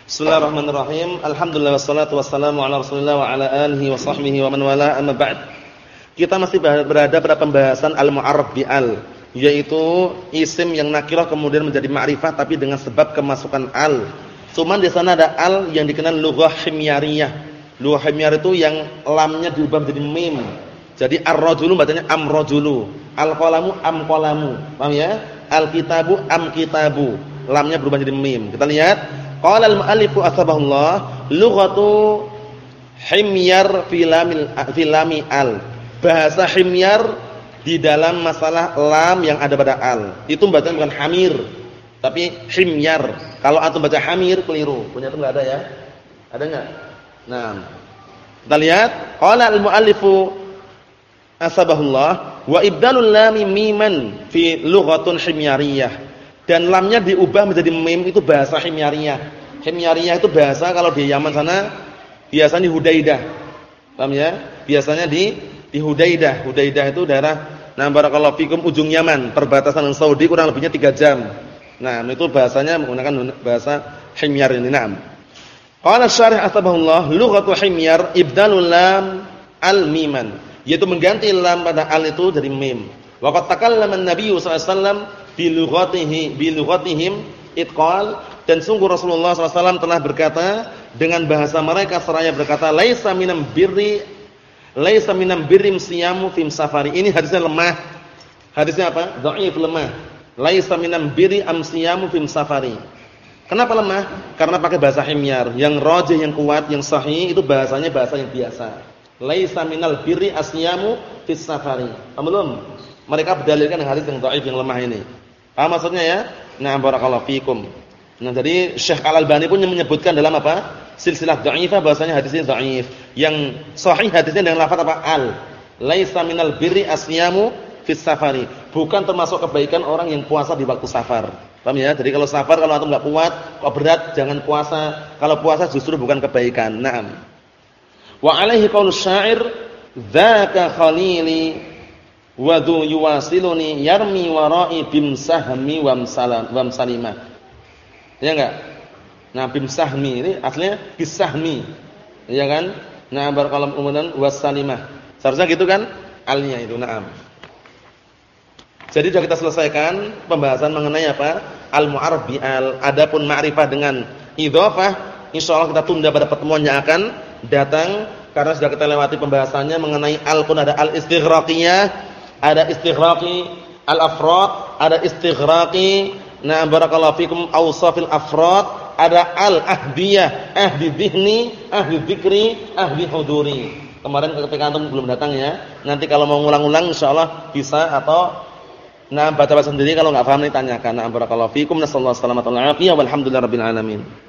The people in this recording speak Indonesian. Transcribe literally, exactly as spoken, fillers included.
Bismillahirrahmanirrahim. Alhamdulillah wassalatu wassalamu ala Rasulillah wa ala alihi wa sahbihi wa man wala, amma ba'd. Kita masih berada pada pembahasan al-mu'arraf bi al, yaitu isim yang nakirah kemudian menjadi ma'rifah tapi dengan sebab kemasukan al. Cuman di sana ada al yang dikenal lughah himyariyah. Lughah himyar itu yang lamnya diubah menjadi mim. Jadi ar-rajulu bacanya am-rajulu, al-qalamu am-qalamu. Paham ya? Al-kitabu am-kitabu. Lamnya berubah menjadi mim. Kita lihat qala al-mu'allifu asbahullah lughatu himyar filamil filami al. Bahasa himyar di dalam masalah lam yang ada pada al. Itu bacaan bukan hamir, tapi himyar. Kalau antum baca hamir keliru. Punya itu enggak ada ya? Ada enggak? Nah. Kita lihat qala al-mu'allifu asbahullah wa ibdalul lam miman fi lughatun himyariyah. Dan lamnya diubah menjadi mim itu bahasa himyariyah. Himyariyah itu bahasa kalau di Yaman sana biasanya di Hudaidah. Paham ya? Biasanya di di Hudaidah. Hudaidah itu daerah nah barakallahu fikum ujung Yaman, perbatasan dengan Saudi kurang lebihnya tiga jam. Nah, itu bahasanya menggunakan bahasa himyar ini. Naam. Qala syarih asbahullah lughatu himyar ibdalul lam al-miman, yaitu mengganti lam pada al itu jadi mim. Wa qad takallama an-nabiy sallallahu alaihi wasallam bi lughatihi bi lughatihim itqal, dan sungguh Rasulullah sallallahu alaihi wasallam telah berkata dengan bahasa mereka seraya berkata laisa minam birri laisa minam birrim siyamu fim safari. Ini hadisnya lemah. Hadisnya apa? Dhaif, lemah. Laisa minam birri am siyamu fim safari. Kenapa lemah? Karena pakai bahasa himyar. Yang rajih, yang kuat, yang sahih itu bahasanya bahasa yang biasa. Laisa minal birri asyamu fis safari. Belum. Mereka berdalilkan hadis yang dhaif, yang lemah ini. Apa maksudnya ya? Nah, barakallahu fikum. Nah, jadi Syekh Al-Albani pun menyebutkan dalam apa? Silsilah dhaifah bahasanya hadisnya dhaif. Yang sahih hadisnya dengan lafaz apa? Al. Laisa minal birri asyamu fis safari. Bukan termasuk kebaikan orang yang puasa di waktu safar. Paham ya? Jadi kalau safar, kalau antum enggak kuat, kok berat, jangan puasa. Kalau puasa justru bukan kebaikan. Naam. Wa alaihi qaulu syair, dzaka khalili wa dhu yuwasiluni yarmi wara'i bimsahmi wamsalam wamsalimah. Ya enggak? Nah, bimsahmi ini aslinya bisahmi. Ya kan? Nah, barakallahu kemudian wasalimah. Seharusnya gitu kan? Alnya itu. Naam. Jadi sudah kita selesaikan pembahasan mengenai apa? Al-mu'arraf bi al. Adapun ma'rifah dengan idhofah, insyaallah kita tunda pada pertemuan yang akan datang karena sudah kita lewati pembahasannya mengenai al pun ada al-istighraqiyah, ada istighraqi al-afrad, ada istighraqi na barakallahu fikum awsafil afrad, ada al-ahdiyah, ahdi dhihni, ahdi dzikri, ahdi huduri. Kemarin ketika antum belum datang ya. Nanti kalau mau ngulang-ulang insyaallah bisa, atau nah baca-baca sendiri, kalau enggak paham nih tanyakan. Nah, barakallahu fikum, nasallahu alaihi wasallam, walhamdulillahirabbil alamin.